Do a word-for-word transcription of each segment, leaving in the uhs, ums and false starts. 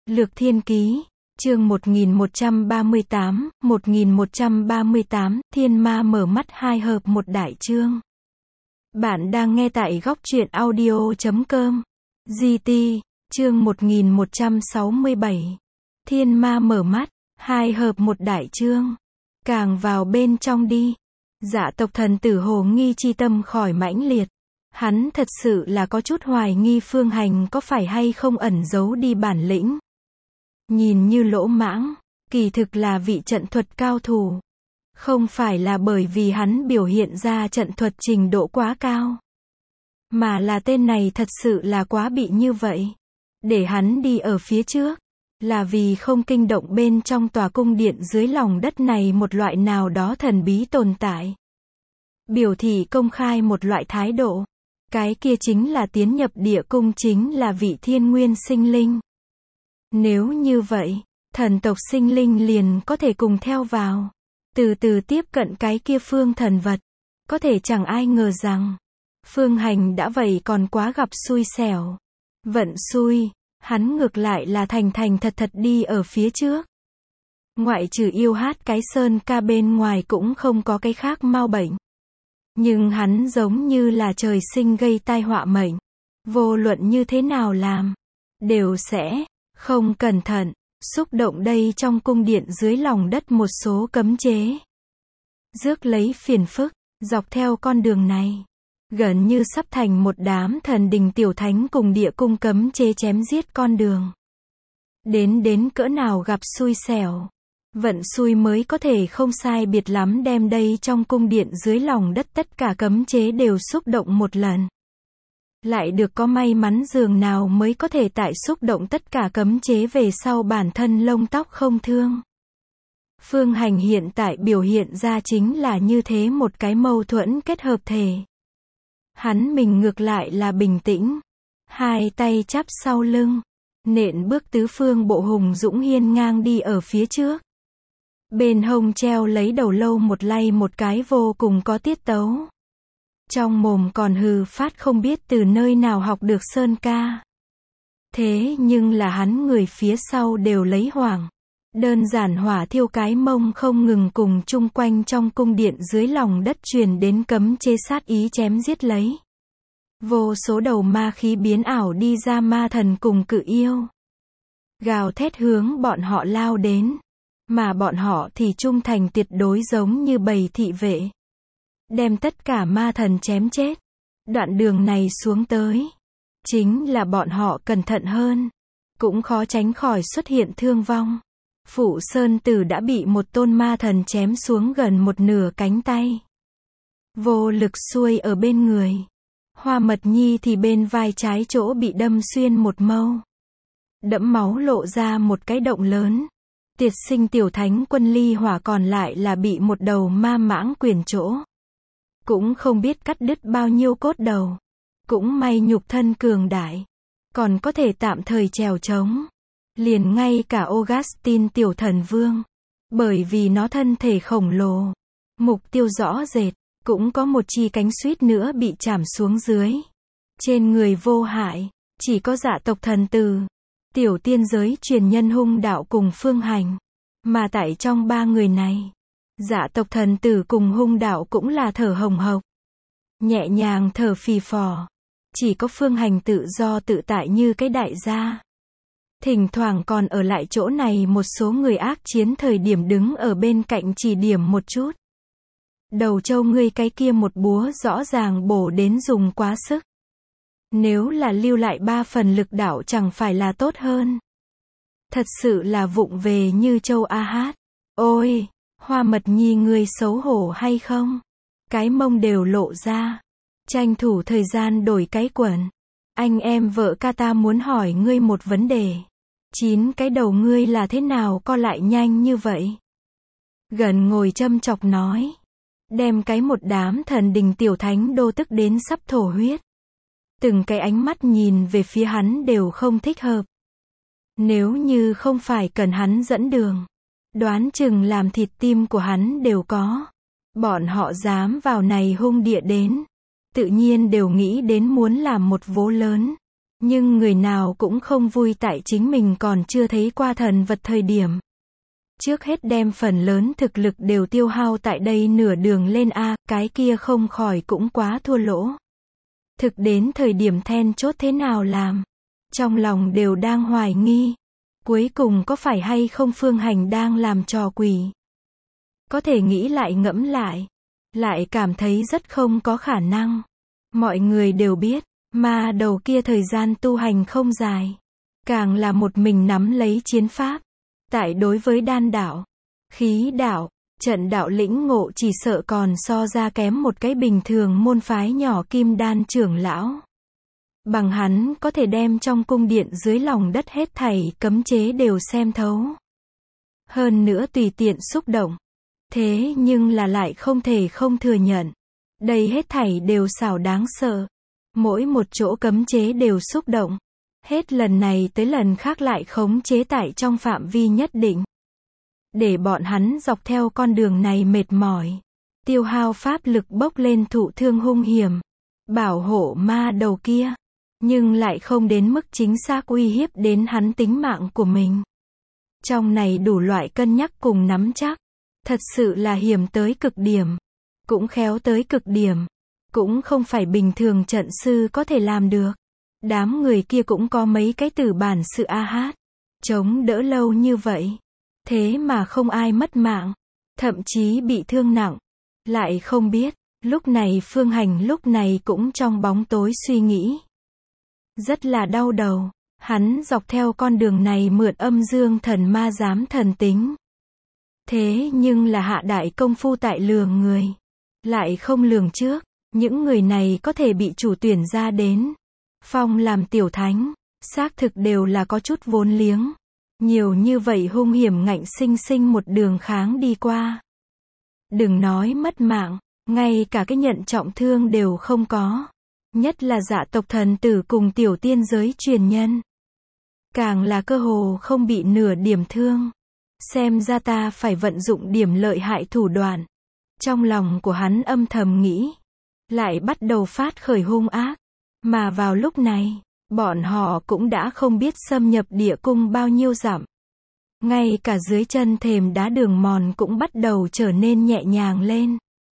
Lược Thiên Ký, chương một nghìn một trăm ba mươi tám, một nghìn một trăm ba mươi tám, Thiên Ma mở mắt hai hợp một đại chương. Bạn đang nghe tại góc truyện audio chấm com. giê tê, chương một nghìn một trăm sáu mươi bảy. Thiên Ma mở mắt, hai hợp một đại chương. Càng vào bên trong đi. Dạ tộc thần tử Hồ Nghi chi tâm khỏi mãnh liệt. Hắn thật sự là có chút hoài nghi Phương Hành có phải hay không ẩn giấu đi bản lĩnh. Nhìn như lỗ mãng, kỳ thực là vị trận thuật cao thủ. Không phải là bởi vì hắn biểu hiện ra trận thuật trình độ quá cao. Mà là tên này thật sự là quá bị như vậy. Để hắn đi ở phía trước. Là vì không kinh động bên trong tòa cung điện dưới lòng đất này một loại nào đó thần bí tồn tại. Biểu thị công khai một loại thái độ. Cái kia chính là tiến nhập địa cung chính là vị thiên nguyên sinh linh. Nếu như vậy, thần tộc sinh linh liền có thể cùng theo vào. Từ từ tiếp cận cái kia phương thần vật. Có thể chẳng ai ngờ rằng, Phương Hành đã vậy còn quá gặp xui xẻo. Vận xui, hắn ngược lại là thành thành thật thật đi ở phía trước. Ngoại trừ yêu hát cái sơn ca bên ngoài cũng không có cái khác mau bệnh. Nhưng hắn giống như là trời sinh gây tai họa mệnh. Vô luận như thế nào làm, đều sẽ không cẩn thận, xúc động đây trong cung điện dưới lòng đất một số cấm chế. Rước lấy phiền phức, dọc theo con đường này. Gần như sắp thành một đám thần đình tiểu thánh cùng địa cung cấm chế chém giết con đường. Đến đến cỡ nào gặp xui xẻo. Vận xui mới có thể không sai biệt lắm đem đây trong cung điện dưới lòng đất tất cả cấm chế đều xúc động một lần. Lại được có may mắn dường nào mới có thể tại xúc động tất cả cấm chế về sau bản thân lông tóc không thương. Phương Hành hiện tại biểu hiện ra chính là như thế một cái mâu thuẫn kết hợp thể. Hắn mình ngược lại là bình tĩnh. Hai tay chắp sau lưng. Nện bước tứ phương bộ hùng dũng hiên ngang đi ở phía trước. Bên hông treo lấy đầu lâu một lay một cái vô cùng có tiết tấu. Trong mồm còn hừ phát không biết từ nơi nào học được sơn ca. Thế nhưng là hắn người phía sau đều lấy hoảng. Đơn giản hỏa thiêu cái mông không ngừng cùng chung quanh trong cung điện dưới lòng đất truyền đến cấm chế sát ý chém giết lấy. Vô số đầu ma khí biến ảo đi ra ma thần cùng cự yêu. Gào thét hướng bọn họ lao đến. Mà bọn họ thì trung thành tuyệt đối giống như bầy thị vệ. Đem tất cả ma thần chém chết. Đoạn đường này xuống tới. Chính là bọn họ cẩn thận hơn. Cũng khó tránh khỏi xuất hiện thương vong. Phụ Sơn Tử đã bị một tôn ma thần chém xuống gần một nửa cánh tay. Vô lực xuôi ở bên người. Hoa Mật Nhi thì bên vai trái chỗ bị đâm xuyên một mâu. Đẫm máu lộ ra một cái động lớn. Tiệt sinh tiểu thánh quân ly hỏa còn lại là bị một đầu ma mãng quyển chỗ. Cũng không biết cắt đứt bao nhiêu cốt đầu. Cũng may nhục thân cường đại. Còn có thể tạm thời trèo trống. Liền ngay cả Augustine tiểu thần vương. Bởi vì nó thân thể khổng lồ. Mục tiêu rõ rệt. Cũng có một chi cánh suýt nữa bị chảm xuống dưới. Trên người vô hại. Chỉ có dạ tộc thần tử. Tiểu tiên giới truyền nhân hung đạo cùng Phương Hành. Mà tại trong ba người này. Dạ tộc thần tử cùng hung đạo cũng là thở hồng hộc. Nhẹ nhàng thở phì phò. Chỉ có Phương Hành tự do tự tại như cái đại gia. Thỉnh thoảng còn ở lại chỗ này một số người ác chiến thời điểm đứng ở bên cạnh chỉ điểm một chút. Đầu trâu ngươi cái kia một búa rõ ràng bổ đến dùng quá sức. Nếu là lưu lại ba phần lực đạo chẳng phải là tốt hơn. Thật sự là vụng về như châu A Hát. Ôi, Hoa Mật Nhi ngươi xấu hổ hay không? Cái mông đều lộ ra. Tranh thủ thời gian đổi cái quần. Anh em vợ ca ta muốn hỏi ngươi một vấn đề. Chín cái đầu ngươi là thế nào co lại nhanh như vậy? Gần ngồi châm chọc nói. Đem cái một đám thần đình tiểu thánh đô tức đến sắp thổ huyết. Từng cái ánh mắt nhìn về phía hắn đều không thích hợp. Nếu như không phải cần hắn dẫn đường. Đoán chừng làm thịt tim của hắn đều có. Bọn họ dám vào này hung địa đến. Tự nhiên đều nghĩ đến muốn làm một vố lớn. Nhưng người nào cũng không vui tại chính mình còn chưa thấy qua thần vật thời điểm. Trước hết đem phần lớn thực lực đều tiêu hao tại đây nửa đường lên A, cái kia không khỏi cũng quá thua lỗ. Thực đến thời điểm then chốt thế nào làm? Trong lòng đều đang hoài nghi. Cuối cùng có phải hay không Phương Hành đang làm trò quỷ? Có thể nghĩ lại ngẫm lại. Lại cảm thấy rất không có khả năng. Mọi người đều biết, ma đầu kia thời gian tu hành không dài. Càng là một mình nắm lấy chiến pháp. Tại đối với đan đạo, khí đạo, trận đạo lĩnh ngộ chỉ sợ còn so ra kém một cái bình thường môn phái nhỏ kim đan trưởng lão. Bằng hắn có thể đem trong cung điện dưới lòng đất hết thảy cấm chế đều xem thấu. Hơn nữa tùy tiện xúc động. Thế nhưng là lại không thể không thừa nhận. Đây hết thảy đều xảo đáng sợ. Mỗi một chỗ cấm chế đều xúc động. Hết lần này tới lần khác lại khống chế tại trong phạm vi nhất định. Để bọn hắn dọc theo con đường này mệt mỏi. Tiêu hao pháp lực bốc lên thụ thương hung hiểm. Bảo hộ ma đầu kia. Nhưng lại không đến mức chính xác uy hiếp đến hắn tính mạng của mình. Trong này đủ loại cân nhắc cùng nắm chắc. Thật sự là hiểm tới cực điểm. Cũng khéo tới cực điểm. Cũng không phải bình thường trận sư có thể làm được. Đám người kia cũng có mấy cái tử bản sự a hát. Chống đỡ lâu như vậy. Thế mà không ai mất mạng. Thậm chí bị thương nặng. Lại không biết. Lúc này Phương Hành lúc này cũng trong bóng tối suy nghĩ. Rất là đau đầu. Hắn dọc theo con đường này mượn âm dương thần ma giám thần tính. Thế nhưng là hạ đại công phu tại lường người. Lại không lường trước. Những người này có thể bị chủ tuyển ra đến. Phong làm tiểu thánh. Xác thực đều là có chút vốn liếng. Nhiều như vậy hung hiểm ngạnh sinh sinh một đường kháng đi qua. Đừng nói mất mạng. Ngay cả cái nhận trọng thương đều không có. Nhất là Dạ tộc thần tử cùng tiểu tiên giới truyền nhân. Càng là cơ hồ không bị nửa điểm thương. Xem ra ta phải vận dụng điểm lợi hại thủ đoạn. Trong lòng của hắn âm thầm nghĩ. Lại bắt đầu phát khởi hung ác. Mà vào lúc này, bọn họ cũng đã không biết xâm nhập địa cung bao nhiêu dặm. Ngay cả dưới chân thềm đá đường mòn cũng bắt đầu trở nên nhẹ nhàng lên.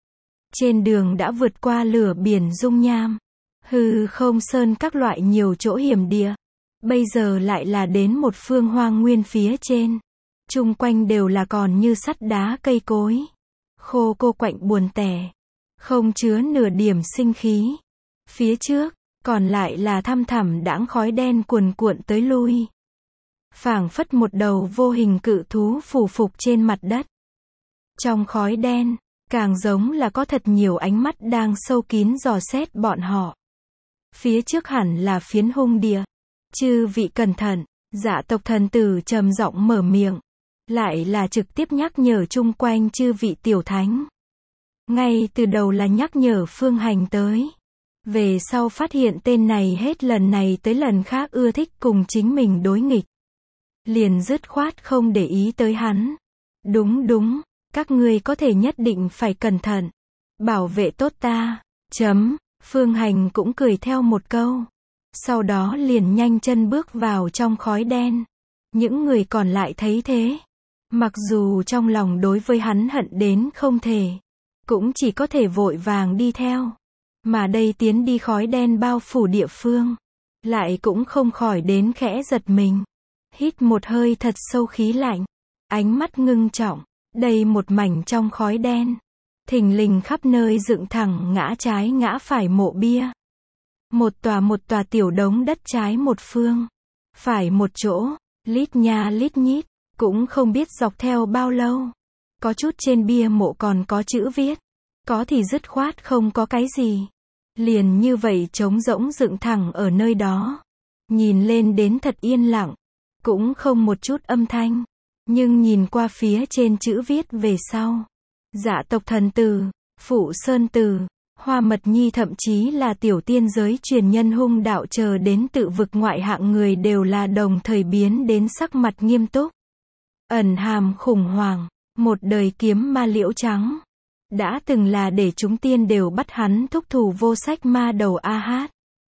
Trên đường đã vượt qua lửa biển dung nham. Hư không sơn các loại nhiều chỗ hiểm địa. Bây giờ lại là đến một phương hoang nguyên phía trên. Chung quanh đều là còn như sắt đá cây cối. Khô cô quạnh buồn tẻ. Không chứa nửa điểm sinh khí. Phía trước, còn lại là thăm thẳm đãng khói đen cuồn cuộn tới lui. Phảng phất một đầu vô hình cự thú phủ phục trên mặt đất. Trong khói đen, càng giống là có thật nhiều ánh mắt đang sâu kín dò xét bọn họ. Phía trước hẳn là phiến hung địa. Chư vị cẩn thận, Dạ tộc thần tử trầm giọng mở miệng. Lại là trực tiếp nhắc nhở chung quanh chư vị tiểu thánh. Ngay từ đầu là nhắc nhở Phương Hành tới. Về sau phát hiện tên này hết lần này tới lần khác ưa thích cùng chính mình đối nghịch. Liền dứt khoát không để ý tới hắn. Đúng đúng, các ngươi có thể nhất định phải cẩn thận. Bảo vệ tốt ta. Chấm, Phương Hành cũng cười theo một câu. Sau đó liền nhanh chân bước vào trong khói đen. Những người còn lại thấy thế. Mặc dù trong lòng đối với hắn hận đến không thể. Cũng chỉ có thể vội vàng đi theo. Mà đây tiến đi khói đen bao phủ địa phương. Lại cũng không khỏi đến khẽ giật mình. Hít một hơi thật sâu khí lạnh. Ánh mắt ngưng trọng. Đây một mảnh trong khói đen. Thình lình khắp nơi dựng thẳng ngã trái ngã phải mộ bia. Một tòa một tòa tiểu đống đất trái một phương. Phải một chỗ. Lít nha lít nhít. Cũng không biết dọc theo bao lâu. Có chút trên bia mộ còn có chữ viết. Có thì dứt khoát không có cái gì. Liền như vậy trống rỗng dựng thẳng ở nơi đó. Nhìn lên đến thật yên lặng. Cũng không một chút âm thanh. Nhưng nhìn qua phía trên chữ viết về sau. Dạ tộc thần tử, Phụ Sơn Tử, Hoa Mật Nhi thậm chí là tiểu tiên giới truyền nhân hung đạo chờ đến tự vực ngoại hạng người đều là đồng thời biến đến sắc mặt nghiêm túc. Ẩn hàm khủng hoảng, một đời kiếm ma liễu trắng. Đã từng là để chúng tiên đều bắt hắn thúc thủ vô sách ma đầu a hát.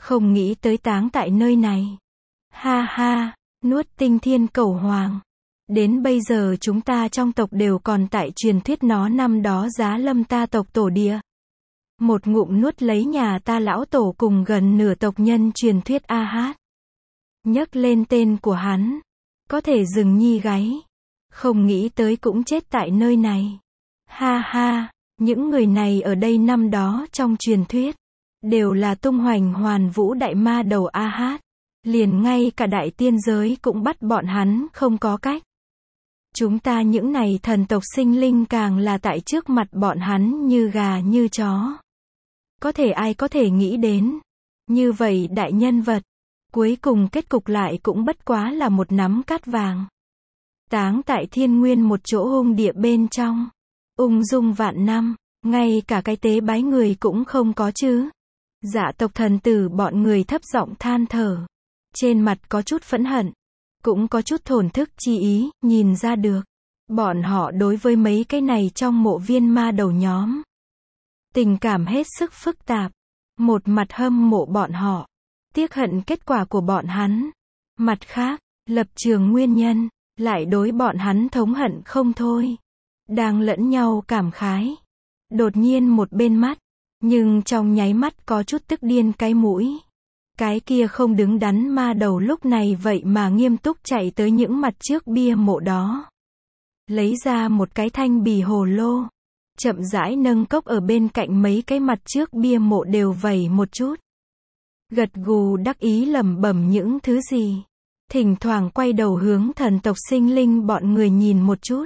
Không nghĩ tới táng tại nơi này. Ha ha, nuốt tinh thiên cầu hoàng. Đến bây giờ chúng ta trong tộc đều còn tại truyền thuyết nó năm đó giá lâm ta tộc tổ địa. Một ngụm nuốt lấy nhà ta lão tổ cùng gần nửa tộc nhân truyền thuyết A Hát. Nhấc lên tên của hắn. Có thể rừng nhi gáy. Không nghĩ tới cũng chết tại nơi này. Ha ha, những người này ở đây năm đó trong truyền thuyết. Đều là tung hoành hoàn vũ đại ma đầu A Hát. Liền ngay cả đại tiên giới cũng bắt bọn hắn không có cách. Chúng ta những này thần tộc sinh linh càng là tại trước mặt bọn hắn như gà như chó. Có thể ai có thể nghĩ đến. Như vậy đại nhân vật. Cuối cùng kết cục lại cũng bất quá là một nắm cát vàng. Táng tại thiên nguyên một chỗ hung địa bên trong. Ung dung vạn năm. Ngay cả cái tế bái người cũng không có chứ. Dạ tộc thần tử bọn người thấp giọng than thở. Trên mặt có chút phẫn hận. Cũng có chút thổn thức chi ý, nhìn ra được. Bọn họ đối với mấy cái này trong mộ viên ma đầu nhóm. Tình cảm hết sức phức tạp. Một mặt hâm mộ bọn họ. Tiếc hận kết quả của bọn hắn. Mặt khác, lập trường nguyên nhân, lại đối bọn hắn thống hận không thôi. Đang lẫn nhau cảm khái. Đột nhiên một bên mắt. Nhưng trong nháy mắt có chút tức điên cái mũi. Cái kia không đứng đắn ma đầu lúc này vậy mà nghiêm túc chạy tới những mặt trước bia mộ đó. Lấy ra một cái thanh bì hồ lô. Chậm rãi nâng cốc ở bên cạnh mấy cái mặt trước bia mộ đều vẩy một chút. Gật gù đắc ý lẩm bẩm những thứ gì. Thỉnh thoảng quay đầu hướng thần tộc sinh linh bọn người nhìn một chút.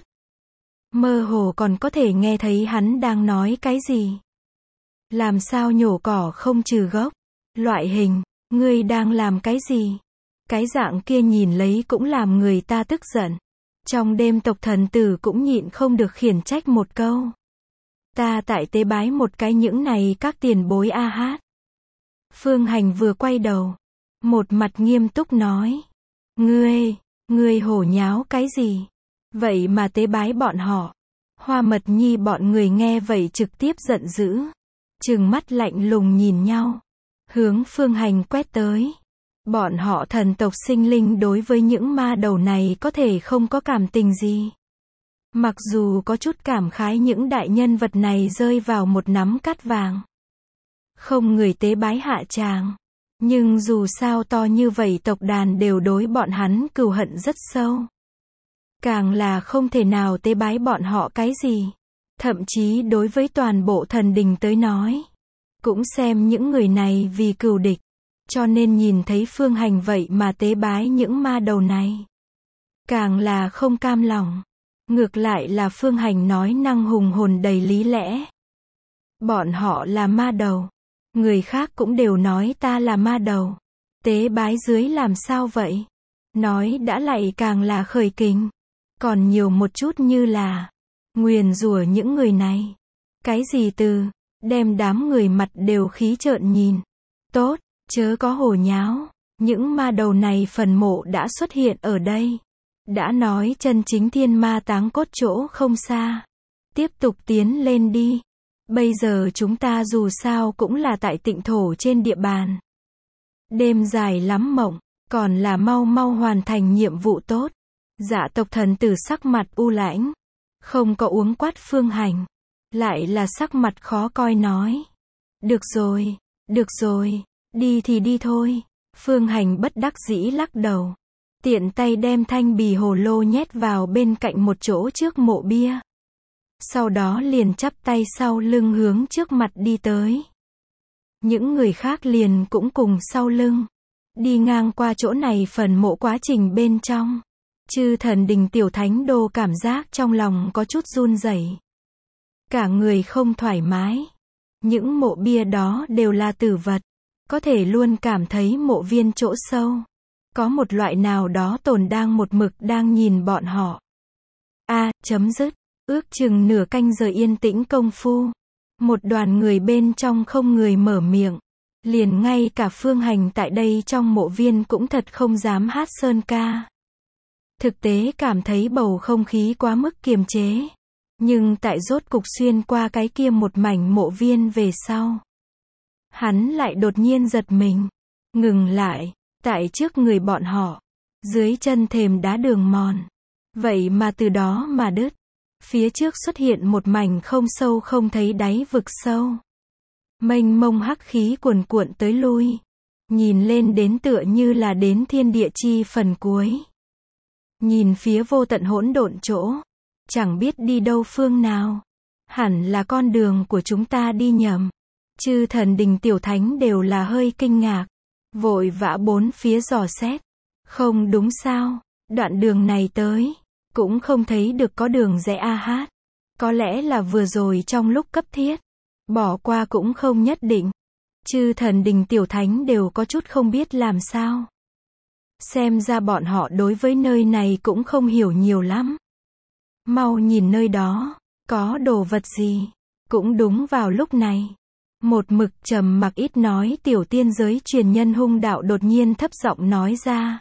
Mơ hồ còn có thể nghe thấy hắn đang nói cái gì. Làm sao nhổ cỏ không trừ gốc. Loại hình, ngươi đang làm cái gì? Cái dạng kia nhìn lấy cũng làm người ta tức giận. Trong đêm tộc thần tử cũng nhịn không được khiển trách một câu. Ta tại tế bái một cái những này các tiền bối A Hát. Phương Hành vừa quay đầu. Một mặt nghiêm túc nói. Ngươi, ngươi hổ nháo cái gì? Vậy mà tế bái bọn họ. Hoa Mật Nhi bọn người nghe vậy trực tiếp giận dữ. Trừng mắt lạnh lùng nhìn nhau. Hướng Phương Hành quét tới. Bọn họ thần tộc sinh linh đối với những ma đầu này có thể không có cảm tình gì. Mặc dù có chút cảm khái những đại nhân vật này rơi vào một nắm cát vàng. Không người tế bái hạ tràng. Nhưng dù sao to như vậy tộc đàn đều đối bọn hắn cừu hận rất sâu. Càng là không thể nào tế bái bọn họ cái gì. Thậm chí đối với toàn bộ thần đình tới nói. Cũng xem những người này vì cừu địch. Cho nên nhìn thấy Phương Hành vậy mà tế bái những ma đầu này. Càng là không cam lòng. Ngược lại là Phương Hành nói năng hùng hồn đầy lý lẽ. Bọn họ là ma đầu. Người khác cũng đều nói ta là ma đầu. Tế bái dưới làm sao vậy? Nói đã lại càng là khởi kình. Còn nhiều một chút như là nguyền rủa những người này. Cái gì từ, đem đám người mặt đều khí trợn nhìn. Tốt, chớ có hồ nháo. Những ma đầu này phần mộ đã xuất hiện ở đây. Đã nói chân chính thiên ma táng cốt chỗ không xa. Tiếp tục tiến lên đi. Bây giờ chúng ta dù sao cũng là tại tịnh thổ trên địa bàn. Đêm dài lắm mộng, còn là mau mau hoàn thành nhiệm vụ tốt. Dạ tộc thần tử sắc mặt u lãnh. Không có uống quát Phương Hành. Lại là sắc mặt khó coi nói. Được rồi, được rồi, đi thì đi thôi. Phương Hành bất đắc dĩ lắc đầu. Tiện tay đem thanh bì hồ lô nhét vào bên cạnh một chỗ trước mộ bia. Sau đó liền chắp tay sau lưng hướng trước mặt đi tới. Những người khác liền cũng cùng sau lưng. Đi ngang qua chỗ này phần mộ quá trình bên trong. Chư thần đình tiểu thánh đô cảm giác trong lòng có chút run rẩy. Cả người không thoải mái. Những mộ bia đó đều là tử vật. Có thể luôn cảm thấy mộ viên chỗ sâu. Có một loại nào đó tồn đang một mực đang nhìn bọn họ. A, chấm dứt. Ước chừng nửa canh giờ yên tĩnh công phu. Một đoàn người bên trong không người mở miệng. Liền ngay cả Phương Hành tại đây trong mộ viên cũng thật không dám hát sơn ca. Thực tế cảm thấy bầu không khí quá mức kiềm chế. Nhưng tại rốt cục xuyên qua cái kia một mảnh mộ viên về sau. Hắn lại đột nhiên giật mình. ngừng lại, tại trước người bọn họ, dưới chân thềm đá đường mòn. Vậy mà từ đó mà đứt. Phía trước xuất hiện một mảnh không sâu không thấy đáy vực sâu. Mênh mông hắc khí cuồn cuộn tới lui. Nhìn lên đến tựa như là đến thiên địa chi phần cuối. Nhìn phía vô tận hỗn độn chỗ. Chẳng biết đi đâu phương nào. Hẳn là con đường của chúng ta đi nhầm. Chư thần đình tiểu thánh đều là hơi kinh ngạc. Vội vã bốn phía dò xét. Không đúng sao, đoạn đường này tới. Cũng không thấy được có đường rẽ a hát. Có lẽ là vừa rồi trong lúc cấp thiết. Bỏ qua cũng không nhất định. Chư thần đình tiểu thánh đều có chút không biết làm sao. Xem ra bọn họ đối với nơi này cũng không hiểu nhiều lắm. Mau nhìn nơi đó, có đồ vật gì. Cũng đúng vào lúc này. Một mực trầm mặc ít nói tiểu tiên giới truyền nhân hung đạo đột nhiên thấp giọng nói ra.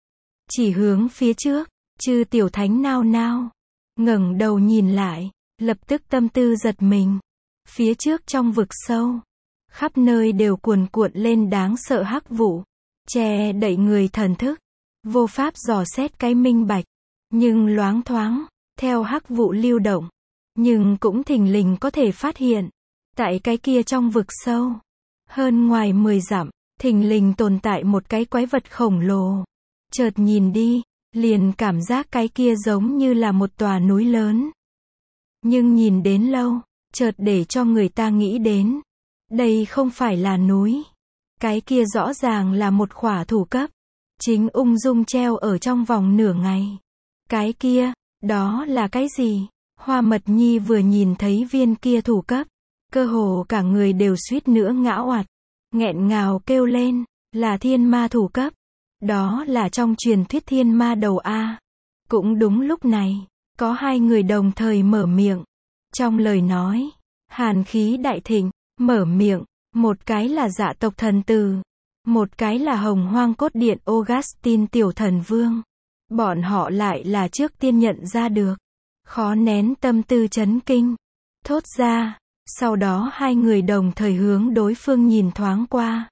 Chỉ hướng phía trước, chư tiểu thánh nao nao. Ngẩng đầu nhìn lại, lập tức tâm tư giật mình. Phía trước trong vực sâu, khắp nơi đều cuồn cuộn lên đáng sợ hắc vụ, che đậy người thần thức, vô pháp dò xét cái minh bạch, nhưng loáng thoáng, theo hắc vụ lưu động, nhưng cũng thình lình có thể phát hiện, tại cái kia trong vực sâu, hơn ngoài mười dặm, thình lình tồn tại một cái quái vật khổng lồ. Chợt nhìn đi, liền cảm giác cái kia giống như là một tòa núi lớn. Nhưng nhìn đến lâu, chợt để cho người ta nghĩ đến, đây không phải là núi. Cái kia rõ ràng là một khỏa thủ cấp, chính ung dung treo ở trong vòng nửa ngày. Cái kia, đó là cái gì? Hoa Mật Nhi vừa nhìn thấy viên kia thủ cấp, cơ hồ cả người đều suýt nữa ngã oặt, nghẹn ngào kêu lên, là thiên ma thủ cấp. Đó là trong truyền thuyết thiên ma đầu A. Cũng đúng lúc này, có hai người đồng thời mở miệng. Trong lời nói, hàn khí đại thịnh, mở miệng, một cái là Dạ tộc thần tử, một cái là Hồng Hoang cốt điện Augustine tiểu thần vương. Bọn họ lại là trước tiên nhận ra được, khó nén tâm tư chấn kinh, thốt ra, sau đó hai người đồng thời hướng đối phương nhìn thoáng qua.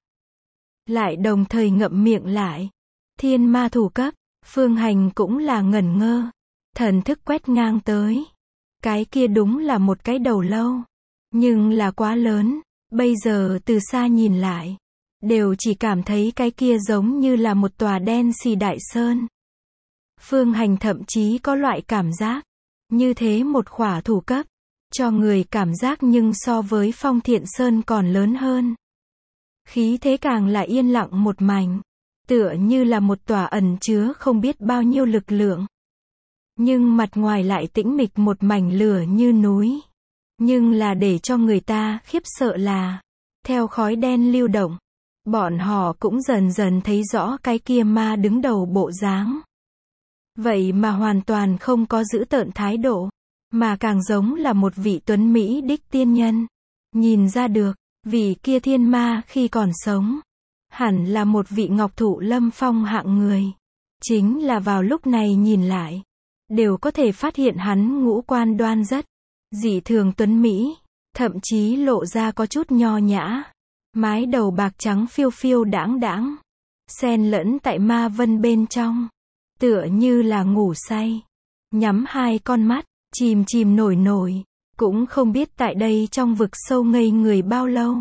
Lại đồng thời ngậm miệng lại. Thiên ma thủ cấp, Phương Hành cũng là ngẩn ngơ, thần thức quét ngang tới. Cái kia đúng là một cái đầu lâu, nhưng là quá lớn, bây giờ từ xa nhìn lại, đều chỉ cảm thấy cái kia giống như là một tòa đen xì đại sơn. Phương Hành thậm chí có loại cảm giác, như thế một khỏa thủ cấp, cho người cảm giác nhưng so với Phong Thiện Sơn còn lớn hơn. Khí thế càng là yên lặng một mảnh. Tựa như là một tòa ẩn chứa không biết bao nhiêu lực lượng. Nhưng mặt ngoài lại tĩnh mịch một mảnh lửa như núi. Nhưng là để cho người ta khiếp sợ là, theo khói đen lưu động, bọn họ cũng dần dần thấy rõ cái kia ma đứng đầu bộ dáng. Vậy mà hoàn toàn không có giữ tợn thái độ, mà càng giống là một vị tuấn Mỹ đích tiên nhân. Nhìn ra được, vị kia thiên ma khi còn sống, hẳn là một vị ngọc thụ lâm phong hạng người. Chính là vào lúc này nhìn lại, đều có thể phát hiện hắn ngũ quan đoan rất, dị thường tuấn Mỹ, thậm chí lộ ra có chút nho nhã. Mái đầu bạc trắng phiêu phiêu đãng đãng, xen lẫn tại ma vân bên trong, tựa như là ngủ say. Nhắm hai con mắt, chìm chìm nổi nổi, cũng không biết tại đây trong vực sâu ngây người bao lâu.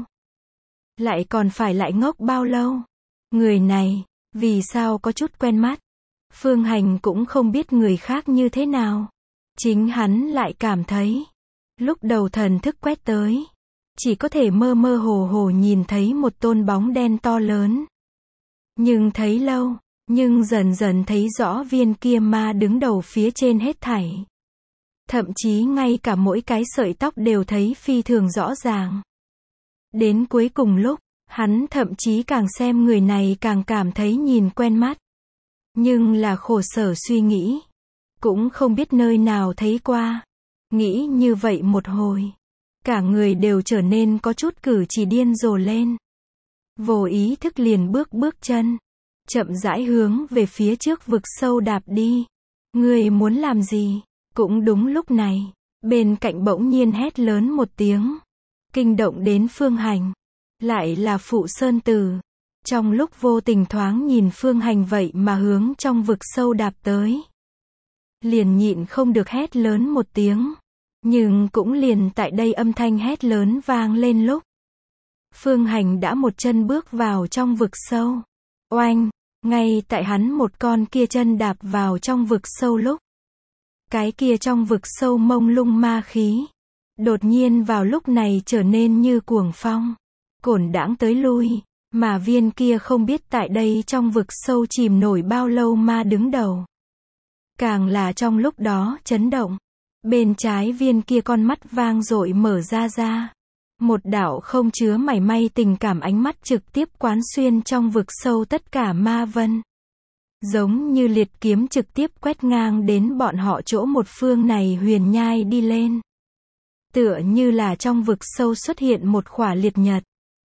Lại còn phải lại ngốc bao lâu. Người này, vì sao có chút quen mắt. Phương Hành cũng không biết người khác như thế nào. Chính hắn lại cảm thấy, lúc đầu thần thức quét tới, chỉ có thể mơ mơ hồ hồ nhìn thấy một tôn bóng đen to lớn. Nhưng thấy lâu, nhưng dần dần thấy rõ viên kia ma đứng đầu phía trên hết thảy. Thậm chí ngay cả mỗi cái sợi tóc đều thấy phi thường rõ ràng. Đến cuối cùng lúc, hắn thậm chí càng xem người này càng cảm thấy nhìn quen mắt. Nhưng là khổ sở suy nghĩ, cũng không biết nơi nào thấy qua. Nghĩ như vậy một hồi, cả người đều trở nên có chút cử chỉ điên rồ lên. Vô ý thức liền bước bước chân, chậm rãi hướng về phía trước vực sâu đạp đi. Ngươi muốn làm gì? Cũng đúng lúc này, bên cạnh bỗng nhiên hét lớn một tiếng, kinh động đến Phương Hành. Lại là Phụ Sơn Tử. Trong lúc vô tình thoáng nhìn Phương Hành vậy mà hướng trong vực sâu đạp tới. Liền nhịn không được hét lớn một tiếng. Nhưng cũng liền tại đây âm thanh hét lớn vang lên lúc Phương Hành đã một chân bước vào trong vực sâu. Oanh! Ngay tại hắn một con kia chân đạp vào trong vực sâu lúc cái kia trong vực sâu mông lung ma khí đột nhiên vào lúc này trở nên như cuồng phong, cổn đãng tới lui, mà viên kia không biết tại đây trong vực sâu chìm nổi bao lâu ma đứng đầu. Càng là trong lúc đó chấn động, bên trái viên kia con mắt vang dội mở ra ra. Một đạo không chứa mảy may tình cảm ánh mắt trực tiếp quán xuyên trong vực sâu tất cả ma vân. Giống như liệt kiếm trực tiếp quét ngang đến bọn họ chỗ một phương này huyền nhai đi lên. Tựa như là trong vực sâu xuất hiện một khỏa liệt nhật.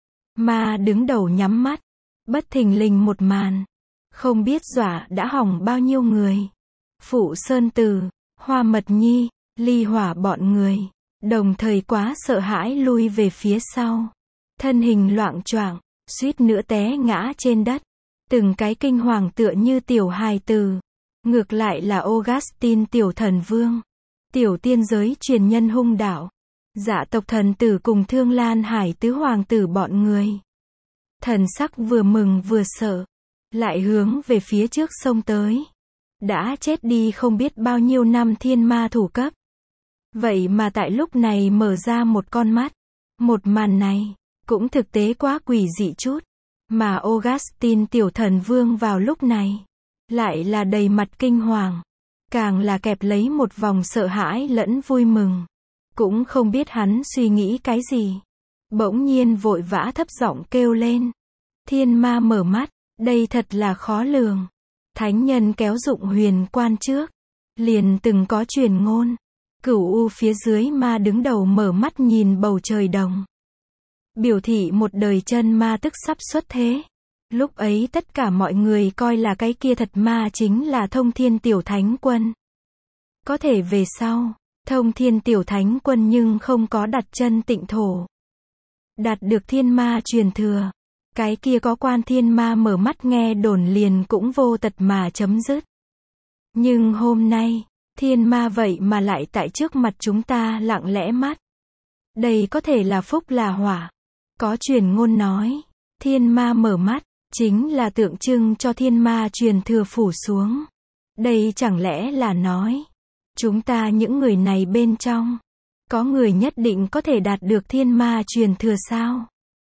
Ma đứng đầu nhắm mắt. Bất thình lình một màn. Không biết dọa đã hỏng bao nhiêu người. Phụ Sơn Từ, Hoa Mật Nhi, Ly Hỏa bọn người. Đồng thời quá sợ hãi lui về phía sau. Thân hình loạng choạng, suýt nữa té ngã trên đất. Từng cái kinh hoàng tựa như tiểu hài tử. Ngược lại là Augustine tiểu thần vương. Tiểu tiên giới truyền nhân hung đạo. Dạ tộc thần tử cùng Thương Lan Hải tứ hoàng tử bọn người. Thần sắc vừa mừng vừa sợ. Lại hướng về phía trước sông tới. Đã chết đi không biết bao nhiêu năm thiên ma thủ cấp. Vậy mà tại lúc này mở ra một con mắt. Một màn này, cũng thực tế quá quỷ dị chút. Mà Augustine tiểu thần vương vào lúc này, lại là đầy mặt kinh hoàng. Càng là kẹp lấy một vòng sợ hãi lẫn vui mừng. Cũng không biết hắn suy nghĩ cái gì. Bỗng nhiên vội vã thấp giọng kêu lên. Thiên ma mở mắt, đây thật là khó lường. Thánh nhân kéo dụng huyền quan trước. Liền từng có truyền ngôn. Cửu u phía dưới ma đứng đầu mở mắt nhìn bầu trời đồng. Biểu thị một đời chân ma tức sắp xuất thế. Lúc ấy tất cả mọi người coi là cái kia thật ma chính là Thông Thiên Tiểu Thánh Quân. Có thể về sau, Thông Thiên Tiểu Thánh Quân nhưng không có đặt chân tịnh thổ. Đạt được thiên ma truyền thừa. Cái kia có quan thiên ma mở mắt nghe đồn liền cũng vô tật mà chấm dứt. Nhưng hôm nay, thiên ma vậy mà lại tại trước mặt chúng ta lặng lẽ mắt. Đây có thể là phúc là hỏa. Có truyền ngôn nói, thiên ma mở mắt, chính là tượng trưng cho thiên ma truyền thừa phủ xuống. Đây chẳng lẽ là nói, chúng ta những người này bên trong, có người nhất định có thể đạt được thiên ma truyền thừa sao?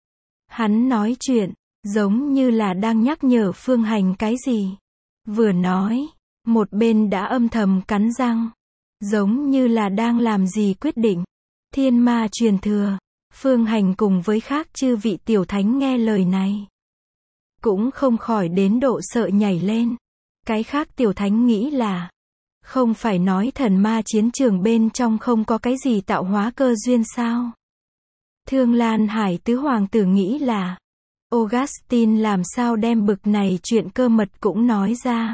Hắn nói chuyện, giống như là đang nhắc nhở Phương Hành cái gì. Vừa nói, một bên đã âm thầm cắn răng. Giống như là đang làm gì quyết định. Thiên ma truyền thừa. Phương Hành cùng với khác chư vị tiểu thánh nghe lời này. Cũng không khỏi đến độ sợ nhảy lên. Cái khác tiểu thánh nghĩ là. Không phải nói thần ma chiến trường bên trong không có cái gì tạo hóa cơ duyên sao? Thương Lan Hải tứ hoàng tử nghĩ là. Augustine làm sao đem bực này chuyện cơ mật cũng nói ra.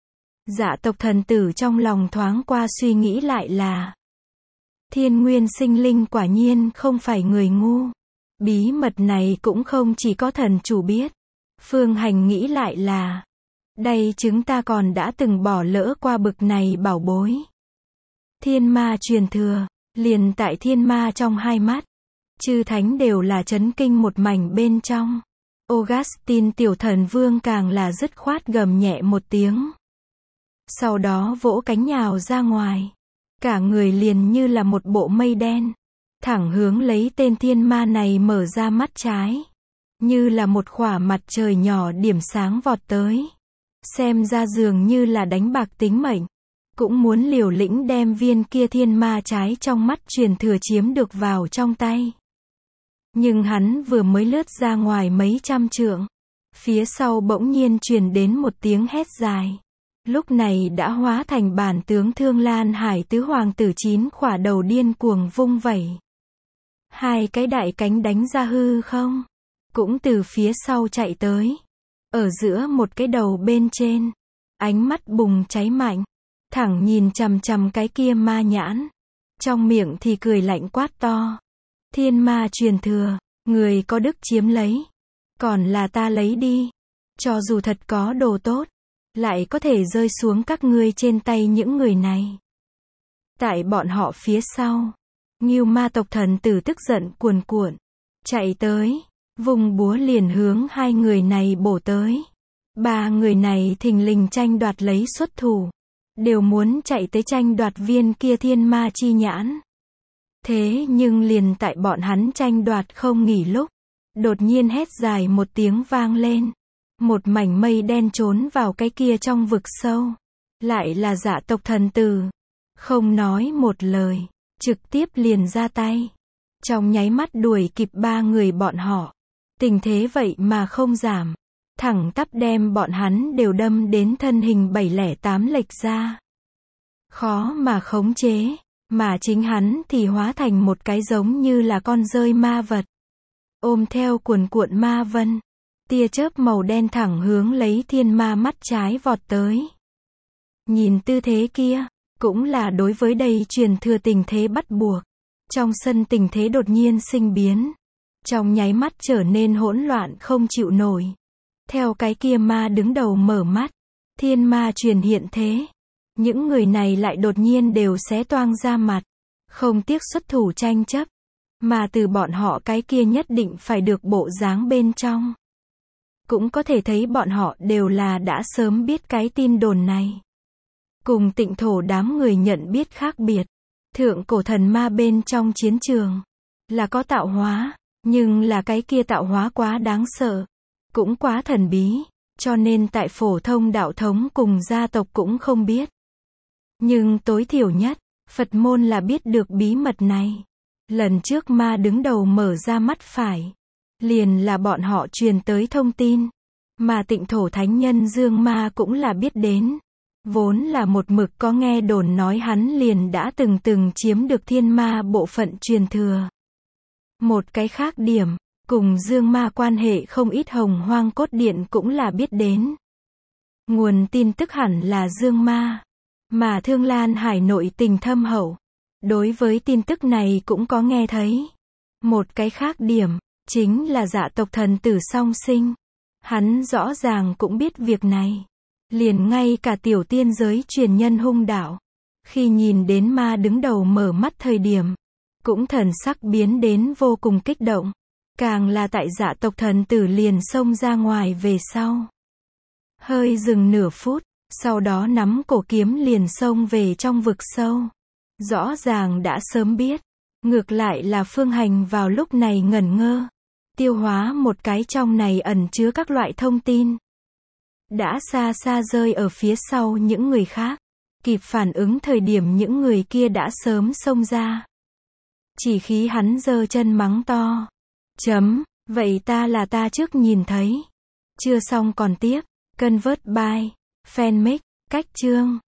Dạ tộc thần tử trong lòng thoáng qua suy nghĩ lại là. Thiên nguyên sinh linh quả nhiên không phải người ngu. Bí mật này cũng không chỉ có thần chủ biết. Phương Hành nghĩ lại là. Đây chúng ta còn đã từng bỏ lỡ qua bực này bảo bối. Thiên ma truyền thừa, liền tại thiên ma trong hai mắt. Chư thánh đều là chấn kinh một mảnh bên trong. Augustine tiểu thần vương càng là dứt khoát gầm nhẹ một tiếng. Sau đó vỗ cánh nhào ra ngoài. Cả người liền như là một bộ mây đen. Thẳng hướng lấy tên thiên ma này mở ra mắt trái. Như là một khỏa mặt trời nhỏ điểm sáng vọt tới. Xem ra dường như là đánh bạc tính mệnh. Cũng muốn liều lĩnh đem viên kia thiên ma trái trong mắt truyền thừa chiếm được vào trong tay. Nhưng hắn vừa mới lướt ra ngoài mấy trăm trượng. Phía sau bỗng nhiên truyền đến một tiếng hét dài. Lúc này đã hóa thành bản tướng Thương Lan Hải tứ hoàng tử chín khỏa đầu điên cuồng vung vẩy. Hai cái đại cánh đánh ra hư không. Cũng từ phía sau chạy tới. Ở giữa một cái đầu bên trên. Ánh mắt bùng cháy mạnh. Thẳng nhìn chằm chằm cái kia ma nhãn. Trong miệng thì cười lạnh quát to. Thiên ma truyền thừa. Người có đức chiếm lấy. Còn là ta lấy đi. Cho dù thật có đồ tốt, lại có thể rơi xuống các ngươi trên tay những người này. Tại bọn họ phía sau, Ngưu Ma tộc thần tử tức giận cuồn cuộn, chạy tới, vùng búa liền hướng hai người này bổ tới. Ba người này thình lình tranh đoạt lấy xuất thủ, đều muốn chạy tới tranh đoạt viên kia thiên ma chi nhãn. Thế nhưng liền tại bọn hắn tranh đoạt không nghỉ lúc, đột nhiên hét dài một tiếng vang lên. Một mảnh mây đen trốn vào cái kia trong vực sâu. Lại là Dạ tộc thần tử. Không nói một lời, trực tiếp liền ra tay. Trong nháy mắt đuổi kịp ba người bọn họ. Tình thế vậy mà không giảm. Thẳng tắp đem bọn hắn đều đâm đến thân hình bảy lẻ tám lệch ra. Khó mà khống chế. Mà chính hắn thì hóa thành một cái giống như là con rơi ma vật. Ôm theo cuồn cuộn ma vân. Tia chớp màu đen thẳng hướng lấy thiên ma mắt trái vọt tới. Nhìn tư thế kia, cũng là đối với đây truyền thừa tình thế bắt buộc. Trong sân tình thế đột nhiên sinh biến. Trong nháy mắt trở nên hỗn loạn không chịu nổi. Theo cái kia ma đứng đầu mở mắt, thiên ma truyền hiện thế. Những người này lại đột nhiên đều xé toang ra mặt. Không tiếc xuất thủ tranh chấp. Mà từ bọn họ cái kia nhất định phải được bộ dáng bên trong. Cũng có thể thấy bọn họ đều là đã sớm biết cái tin đồn này. Cùng Tịnh Thổ đám người nhận biết khác biệt. Thượng cổ thần ma bên trong chiến trường là có tạo hóa, nhưng là cái kia tạo hóa quá đáng sợ, cũng quá thần bí, cho nên tại phổ thông đạo thống cùng gia tộc cũng không biết. Nhưng tối thiểu nhất, Phật môn là biết được bí mật này. Lần trước ma đứng đầu mở ra mắt phải, liền là bọn họ truyền tới thông tin, mà Tịnh Thổ thánh nhân Dương Ma cũng là biết đến. Vốn là một mực có nghe đồn nói hắn liền đã từng từng chiếm được thiên ma bộ phận truyền thừa. Một cái khác điểm, cùng Dương Ma quan hệ không ít Hồng Hoang Cốt Điện cũng là biết đến. Nguồn tin tức hẳn là Dương Ma, mà Thương Lan Hải nội tình thâm hậu. Đối với tin tức này cũng có nghe thấy. Một cái khác điểm, chính là Dạ tộc thần tử song sinh. Hắn rõ ràng cũng biết việc này. Liền ngay cả tiểu tiên giới truyền nhân hung đạo. Khi nhìn đến ma đứng đầu mở mắt thời điểm, cũng thần sắc biến đến vô cùng kích động. Càng là tại Dạ tộc thần tử liền xông ra ngoài về sau. Hơi dừng nửa phút, sau đó nắm cổ kiếm liền xông về trong vực sâu. Rõ ràng đã sớm biết. Ngược lại là Phương Hành vào lúc này ngẩn ngơ. Tiêu hóa một cái trong này ẩn chứa các loại thông tin. Đã xa xa rơi ở phía sau những người khác. Kịp phản ứng thời điểm những người kia đã sớm xông ra. Chỉ khí hắn giơ chân mắng to. Chấm, vậy ta là ta trước nhìn thấy. Chưa xong còn tiếp. Convert by Fanmix, cách chương.